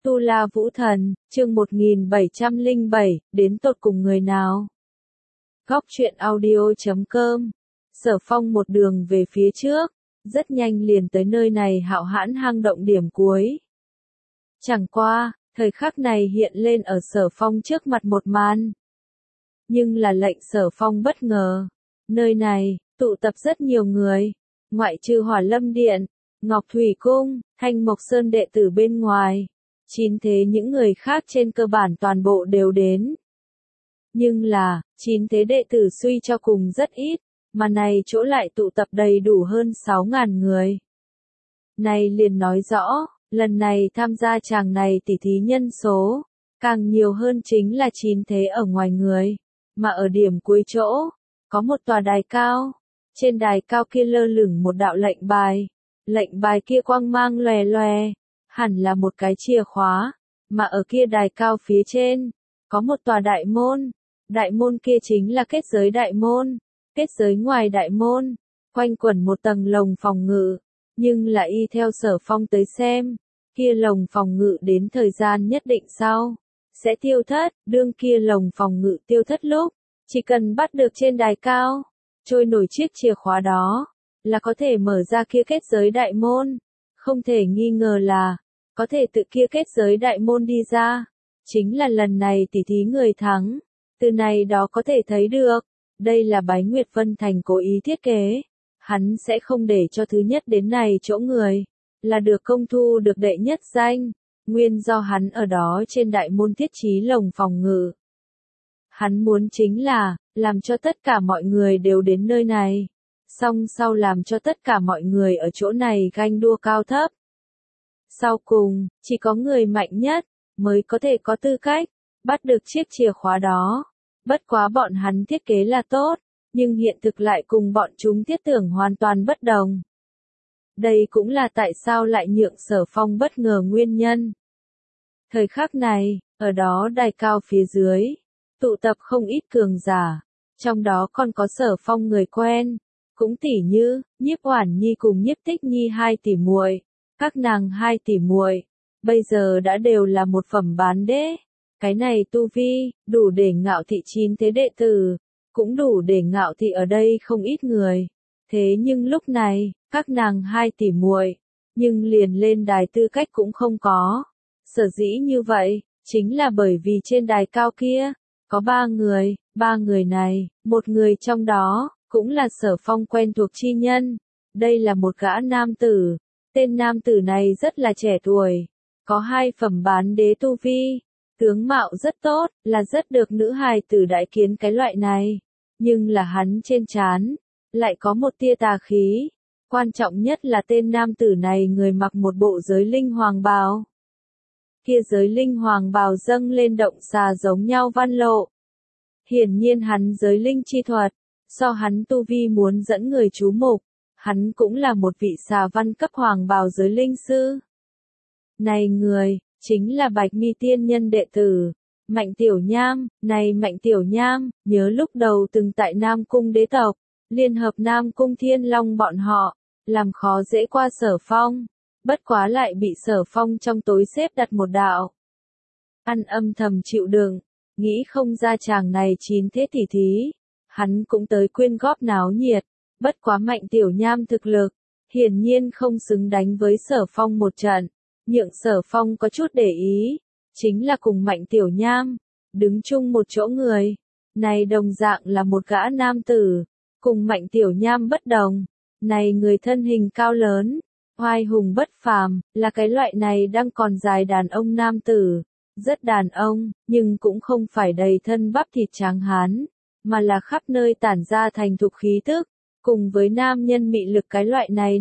Tu La Vũ Thần, chương 1707, đến tột cùng người nào? Góc truyện audio.com. Sở Phong một đường về phía trước, rất nhanh liền tới nơi này hạo hãn hang động điểm cuối. Chẳng qua, thời khắc này hiện lên ở Sở Phong trước mặt một màn. Nhưng là lệnh Sở Phong bất ngờ. Nơi này, tụ tập rất nhiều người, ngoại trừ Hỏa Lâm Điện, Ngọc Thủy Cung, Thanh Mộc Sơn đệ tử bên ngoài. 9 thế những người khác trên cơ bản toàn bộ đều đến. Nhưng là, 9 thế đệ tử suy cho cùng rất ít, mà này chỗ lại tụ tập đầy đủ hơn 6.000 người. Này liền nói rõ, lần này tham gia chàng này tỉ thí nhân số, càng nhiều hơn chính là 9 thế ở ngoài người, mà ở điểm cuối chỗ, có một tòa đài cao, trên đài cao kia lơ lửng một đạo lệnh bài kia quang mang lòe lòe. Hẳn là một cái chìa khóa, mà ở kia đài cao phía trên, có một tòa đại môn kia chính là kết giới đại môn, kết giới ngoài đại môn, quanh quẩn một tầng lồng phòng ngự, nhưng là y theo Sở Phong tới xem, kia lồng phòng ngự đến thời gian nhất định sau, sẽ tiêu thất, đương kia lồng phòng ngự tiêu thất lúc, chỉ cần bắt được trên đài cao, trôi nổi chiếc chìa khóa đó, là có thể mở ra kia kết giới đại môn, không thể nghi ngờ là, có thể tự kia kết giới đại môn đi ra, chính là lần này tỉ thí người thắng, từ này đó có thể thấy được, đây là Bái Nguyệt Vân Thành cố ý thiết kế, hắn sẽ không để cho thứ nhất đến này chỗ người, là được công thu được đệ nhất danh, nguyên do hắn ở đó trên đại môn thiết trí lồng phòng ngự. Hắn muốn chính là, làm cho tất cả mọi người đều đến nơi này, song sau làm cho tất cả mọi người ở chỗ này ganh đua cao thấp. Sau cùng, chỉ có người mạnh nhất, mới có thể có tư cách, bắt được chiếc chìa khóa đó. Bất quá bọn hắn thiết kế là tốt, nhưng hiện thực lại cùng bọn chúng thiết tưởng hoàn toàn bất đồng. Đây cũng là tại sao lại nhượng Sở Phong bất ngờ nguyên nhân. Thời khắc này, ở đó đài cao phía dưới, tụ tập không ít cường giả, trong đó còn có Sở Phong người quen, cũng tỉ như, Nhiếp Oản Nhi cùng Nhiếp Tích Nhi hai tỷ muội. Các nàng hai tỷ muội, bây giờ đã đều là một phẩm bán đế. Cái này tu vi, đủ để ngạo thị 9 thế đệ tử, cũng đủ để ngạo thị ở đây không ít người. Thế nhưng lúc này, các nàng hai tỷ muội, nhưng liền lên đài tư cách cũng không có. Sở dĩ như vậy, chính là bởi vì trên đài cao kia, có 3 người này, một người trong đó, cũng là Sở Phong quen thuộc chi nhân. Đây là một gã nam tử. Tên nam tử này rất là trẻ tuổi, có 2 phẩm bán đế tu vi, tướng mạo rất tốt, là rất được nữ hài tử đại kiến cái loại này, nhưng là hắn trên trán lại có một tia tà khí, quan trọng nhất là tên nam tử này người mặc một bộ giới linh hoàng bào. Kia giới linh hoàng bào dâng lên động xà giống nhau văn lộ. Hiển nhiên hắn giới linh chi thuật, so hắn tu vi muốn dẫn người chú mục. Hắn cũng là một vị xà văn cấp hoàng bào giới linh sư. Này người, chính là Bạch Mi tiên nhân đệ tử, Mạnh Tiểu Nham. Này Mạnh Tiểu Nham, nhớ lúc đầu từng tại Nam Cung đế tộc, liên hợp Nam Cung Thiên Long bọn họ, làm khó dễ qua Sở Phong, bất quá lại bị Sở Phong trong tối xếp đặt một đạo. Ăn âm thầm chịu đựng, nghĩ không ra chàng này 9 thế tỉ thí, hắn cũng tới quyên góp náo nhiệt. Bất quá Mạnh Tiểu Nham thực lực, hiển nhiên không xứng đánh với Sở Phong một trận, nhượng Sở Phong có chút để ý, chính là cùng Mạnh Tiểu Nham, đứng chung một chỗ người, này đồng dạng là một gã nam tử, cùng Mạnh Tiểu Nham bất đồng, này người thân hình cao lớn, oai hùng bất phàm, là cái loại này đang còn dài đàn ông nam tử, rất đàn ông, nhưng cũng không phải đầy thân bắp thịt tráng hán, mà là khắp nơi tản ra thành thục khí tức. Cùng với nam nhân mị lực cái loại này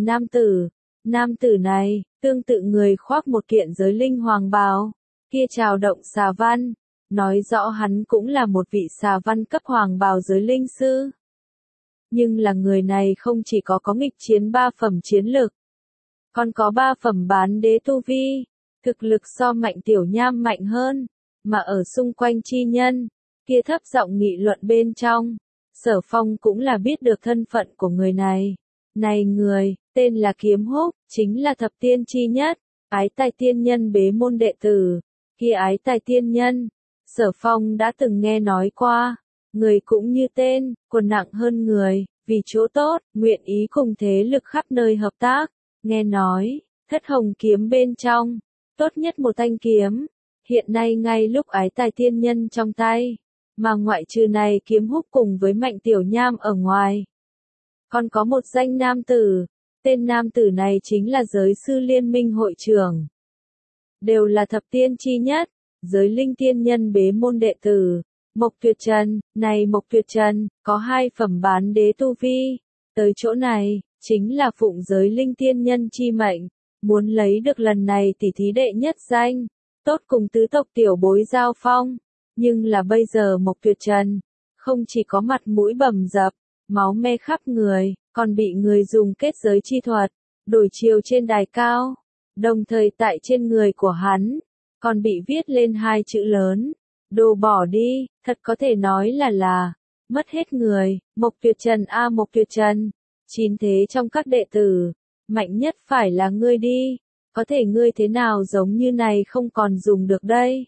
nam tử này, tương tự người khoác một kiện giới linh hoàng bào, kia trào động xà văn, nói rõ hắn cũng là một vị xà văn cấp hoàng bào giới linh sư. Nhưng là người này không chỉ có nghịch chiến 3 phẩm chiến lực, còn có 3 phẩm bán đế tu vi, thực lực so Mạnh Tiểu Nham mạnh hơn, mà ở xung quanh chi nhân, kia thấp giọng nghị luận bên trong. Sở Phong cũng là biết được thân phận của người này. Này người, tên là Kiếm Húc, chính là thập tiên chi nhất, Ái Tài Tiên Nhân bế môn đệ tử, kia Ái Tài Tiên Nhân, Sở Phong đã từng nghe nói qua, người cũng như tên, còn nặng hơn người, vì chỗ tốt, nguyện ý cùng thế lực khắp nơi hợp tác, nghe nói, Thất Hồng kiếm bên trong, tốt nhất một thanh kiếm, hiện nay ngay lúc Ái Tài Tiên Nhân trong tay, mà ngoại trừ này kiếm húc cùng với Mạnh Tiểu Nham ở ngoài. Còn có một danh nam tử, tên nam tử này chính là giới sư liên minh hội trưởng. Đều là thập tiên chi nhất, giới linh tiên nhân bế môn đệ tử. Mộc Tuyệt Trần, này Mộc Tuyệt Trần, có 2 phẩm bán đế tu vi. Tới chỗ này, chính là phụng giới linh tiên nhân chi mệnh, muốn lấy được lần này tỷ thí đệ nhất danh, tốt cùng tứ tộc tiểu bối giao phong. Nhưng là bây giờ Mộc Tuyệt Trần, không chỉ có mặt mũi bầm dập, máu me khắp người, còn bị người dùng kết giới chi thuật, đổi chiều trên đài cao. Đồng thời tại trên người của hắn, còn bị viết lên 2 chữ lớn, đồ bỏ đi, thật có thể nói là, mất hết người, Mộc Tuyệt Trần a Mộc Tuyệt Trần, 9 thế trong các đệ tử, mạnh nhất phải là ngươi đi, có thể ngươi thế nào giống như này không còn dùng được đây.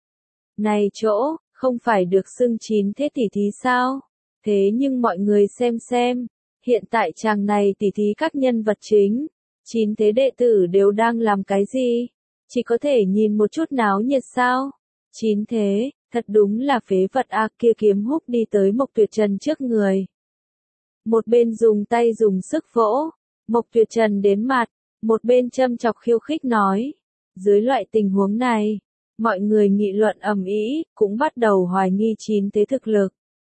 Này chỗ, không phải được xưng 9 thế tỷ thí sao? Thế nhưng mọi người xem, hiện tại chàng này tỷ thí các nhân vật chính, 9 thế đệ tử đều đang làm cái gì? Chỉ có thể nhìn một chút náo nhiệt sao? 9 thế, thật đúng là phế vật a kia kiếm húc đi tới Mộc Tuyệt Trần trước người. Một bên dùng tay dùng sức vỗ, Mộc Tuyệt Trần đến mặt, một bên châm chọc khiêu khích nói. Dưới loại tình huống này, mọi người nghị luận ầm ĩ, cũng bắt đầu hoài nghi 9 thế thực lực.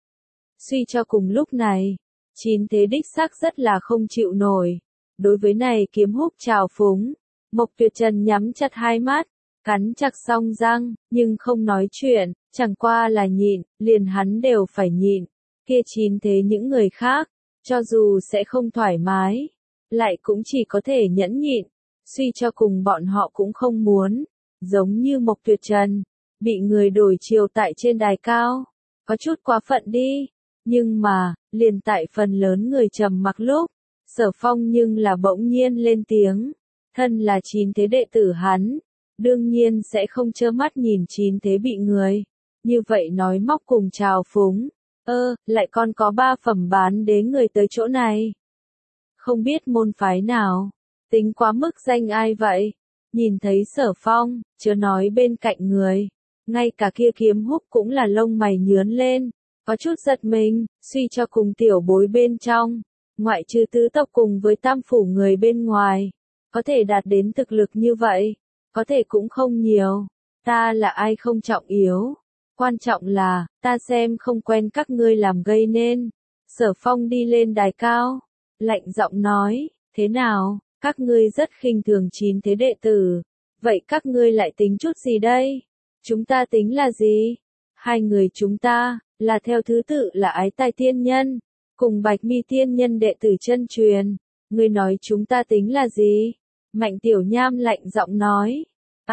Suy cho cùng lúc này, 9 thế đích xác rất là không chịu nổi. Đối với này kiếm húc trào phúng, Mộc Tuyệt Trần nhắm chặt 2 mắt, cắn chặt song răng, nhưng không nói chuyện, chẳng qua là nhịn, liền hắn đều phải nhịn. Kia 9 thế những người khác, cho dù sẽ không thoải mái, lại cũng chỉ có thể nhẫn nhịn, suy cho cùng bọn họ cũng không muốn, giống như Mộc Tuyệt Trần, bị người đổi chiều tại trên đài cao, có chút quá phận đi, nhưng mà, liền tại phần lớn người trầm mặc lúc, Sở Phong nhưng là bỗng nhiên lên tiếng, thân là 9 thế đệ tử hắn, đương nhiên sẽ không trơ mắt nhìn 9 thế bị người, như vậy nói móc cùng trào phúng, lại còn có 3 phẩm bán đế người tới chỗ này. Không biết môn phái nào, tính quá mức danh ai vậy, nhìn thấy Sở Phong, chớ nói bên cạnh người, ngay cả kia kiếm húc cũng là lông mày nhướn lên, có chút giật mình, suy cho cùng tiểu bối bên trong. Ngoại trừ tứ tộc cùng với tam phủ người bên ngoài, có thể đạt đến thực lực như vậy, có thể cũng không nhiều. Ta là ai không trọng yếu, quan trọng là, ta xem không quen các ngươi làm gây nên. Sở Phong đi lên đài cao, lạnh giọng nói, thế nào, các ngươi rất khinh thường 9 thế đệ tử, vậy các ngươi lại tính chút gì đây? Chúng ta tính là gì? 2 người chúng ta, là theo thứ tự là Ái Tài Tiên Nhân, cùng Bạch Mi Tiên Nhân đệ tử chân truyền, ngươi nói chúng ta tính là gì? Mạnh Tiểu Nham lạnh giọng nói.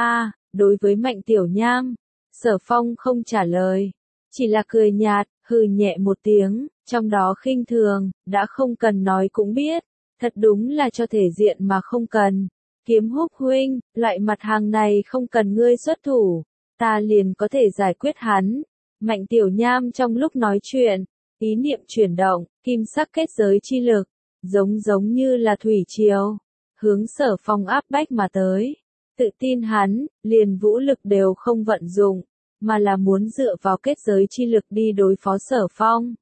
Đối với Mạnh Tiểu Nham, Sở Phong không trả lời, chỉ là cười nhạt, hừ nhẹ một tiếng, trong đó khinh thường, đã không cần nói cũng biết, thật đúng là cho thể diện mà không cần. Kiếm húc huynh, loại mặt hàng này không cần ngươi xuất thủ, ta liền có thể giải quyết hắn. Mạnh Tiểu Nham trong lúc nói chuyện, ý niệm chuyển động, kim sắc kết giới chi lực, giống như là thủy triều, hướng Sở Phong áp bách mà tới. Tự tin hắn, liền vũ lực đều không vận dụng, mà là muốn dựa vào kết giới chi lực đi đối phó Sở Phong.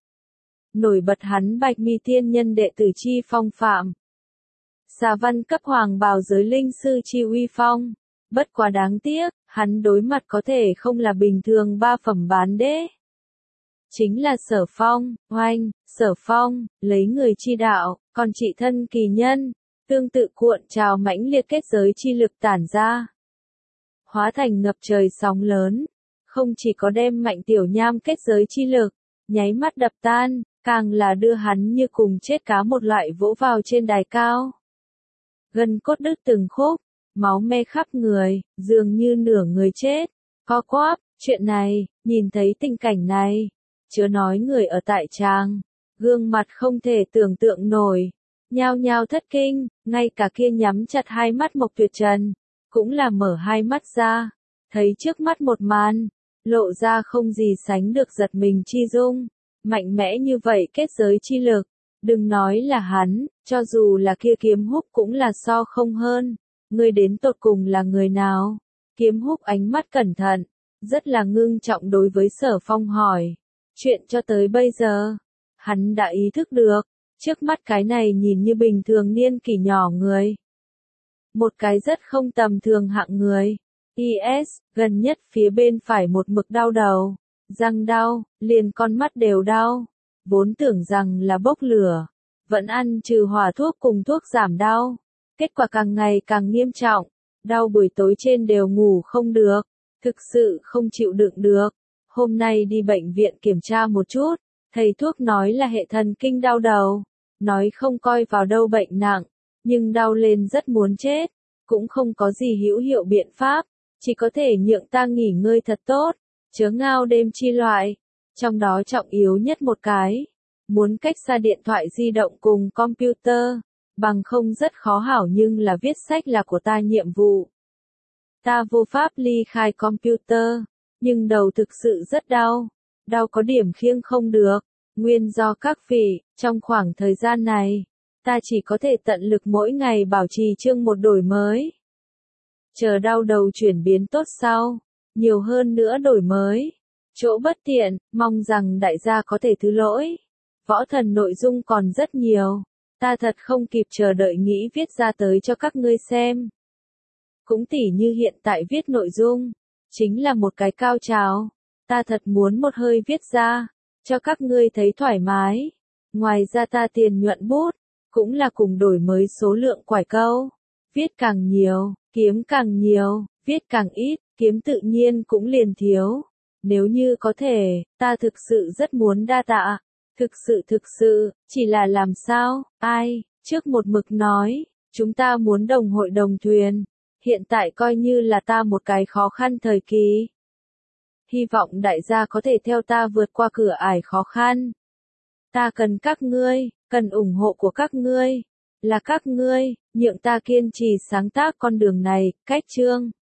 Nổi bật hắn Bạch Mi Tiên Nhân đệ tử chi phong phạm. Xà văn cấp hoàng bào giới linh sư chi uy phong. Bất quá đáng tiếc, hắn đối mặt có thể không là bình thường 3 phẩm bán đế. Chính là Sở Phong, oanh, Sở Phong, lấy người chi đạo, còn trị thân kỳ nhân, tương tự cuộn trào mãnh liệt kết giới chi lực tản ra. Hóa thành ngập trời sóng lớn, không chỉ có đem Mạnh Tiểu Nham kết giới chi lực, nháy mắt đập tan, càng là đưa hắn như cùng chết cá một loại vỗ vào trên đài cao. Gân cốt đứt từng khúc, máu me khắp người, dường như nửa người chết, co quắp, chuyện này, nhìn thấy tình cảnh này, chớ nói người ở tại tràng, gương mặt không thể tưởng tượng nổi, nhao nhao thất kinh, ngay cả kia nhắm chặt 2 mắt Mộc Tuyệt Trần, cũng là mở hai mắt ra, thấy trước mắt một màn, lộ ra không gì sánh được giật mình chi dung, mạnh mẽ như vậy kết giới chi lực, đừng nói là hắn, cho dù là kia Kiếm Húc cũng là so không hơn, ngươi đến tột cùng là người nào? Kiếm Húc ánh mắt cẩn thận, rất là ngưng trọng đối với Sở Phong hỏi, chuyện cho tới bây giờ, hắn đã ý thức được, trước mắt cái này nhìn như bình thường niên kỷ nhỏ người. Một cái rất không tầm thường hạng người. IS, gần nhất phía bên phải một mực đau đầu, răng đau, liền con mắt đều đau. Vốn tưởng rằng là bốc lửa, vẫn ăn trừ hỏa thuốc cùng thuốc giảm đau. Kết quả càng ngày càng nghiêm trọng, đau buổi tối trên đều ngủ không được, thực sự không chịu đựng được. Hôm nay đi bệnh viện kiểm tra một chút, thầy thuốc nói là hệ thần kinh đau đầu, nói không coi vào đâu bệnh nặng, nhưng đau lên rất muốn chết, cũng không có gì hữu hiệu biện pháp, chỉ có thể nhượng ta nghỉ ngơi thật tốt, chớ ngao đêm chi loại, trong đó trọng yếu nhất một cái, muốn cách xa điện thoại di động cùng computer, bằng không rất khó hảo nhưng là viết sách là của ta nhiệm vụ. Ta vô pháp ly khai computer, nhưng đầu thực sự rất đau, đau có điểm khiêng không được, nguyên do các vị, trong khoảng thời gian này, ta chỉ có thể tận lực mỗi ngày bảo trì chương một đổi mới. Chờ đau đầu chuyển biến tốt sau, nhiều hơn nữa đổi mới. Chỗ bất tiện, mong rằng đại gia có thể thứ lỗi. Võ thần nội dung còn rất nhiều, ta thật không kịp chờ đợi nghĩ viết ra tới cho các ngươi xem. Cũng tỉ như hiện tại viết nội dung, chính là một cái cao trào, ta thật muốn một hơi viết ra, cho các ngươi thấy thoải mái. Ngoài ra ta tiền nhuận bút, cũng là cùng đổi mới số lượng quải câu. Viết càng nhiều, kiếm càng nhiều, viết càng ít, kiếm tự nhiên cũng liền thiếu. Nếu như có thể, ta thực sự rất muốn đa tạ. Thực sự, chỉ là làm sao, ai, trước một mực nói, chúng ta muốn đồng hội đồng thuyền. Hiện tại coi như là ta một cái khó khăn thời kỳ. Hy vọng đại gia có thể theo ta vượt qua cửa ải khó khăn. Ta cần các ngươi, cần ủng hộ của các ngươi. Là các ngươi, nhượng ta kiên trì sáng tác con đường này, cách chương.